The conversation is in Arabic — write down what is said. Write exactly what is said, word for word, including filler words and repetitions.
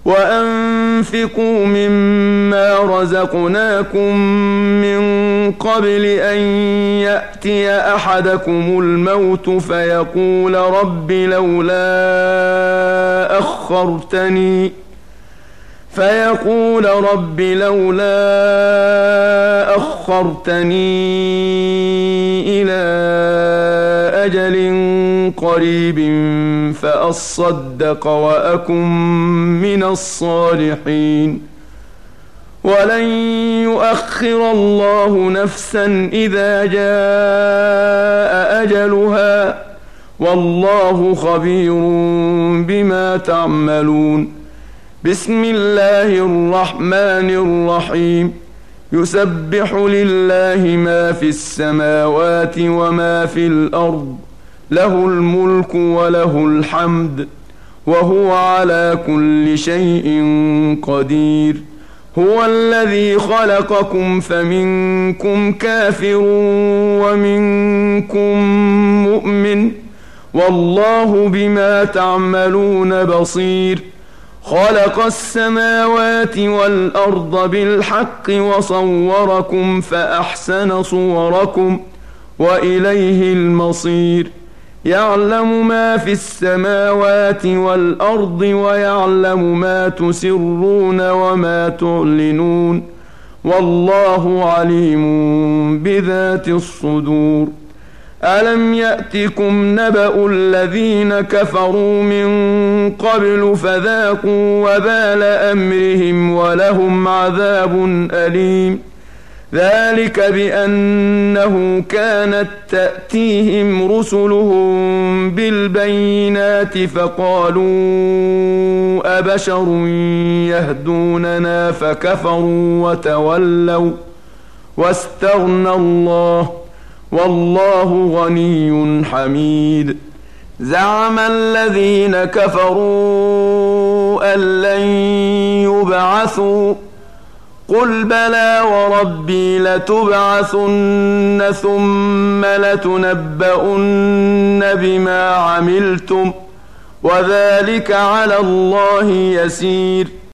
وأنفقوا مما رزقناكم من قبل أن يأتي أحدكم الموت فيقول رب لولا أخرتني فيقول رب لولا أخرتني إلى أجل قريب فأصدق وأكن من الصالحين ولن يؤخر الله نفسا إذا جاء أجلها والله خبير بما تعملون. بسم الله الرحمن الرحيم. يسبح لله ما في السماوات وما في الأرض له الملك وله الحمد وهو على كل شيء قدير. هو الذي خلقكم فمنكم كافر ومنكم مؤمن والله بما تعملون بصير. خلق السماوات والأرض بالحق وصوركم فأحسن صوركم وإليه المصير. يعلم ما في السماوات والأرض ويعلم ما تسرون وما تعلنون والله عليم بذات الصدور. ألم يأتكم نبأ الذين كفروا من قبل فذاقوا وبال أمرهم ولهم عذاب أليم. ذلك بأنه كانت تأتيهم رسلهم بالبينات فقالوا أبشر يهدوننا فكفروا وتولوا واستغنى الله والله غني حميد. زعم الذين كفروا أن لن يبعثوا قل بلى وربي لتبعثن ثم لتنبؤن بما عملتم وذلك على الله يسير.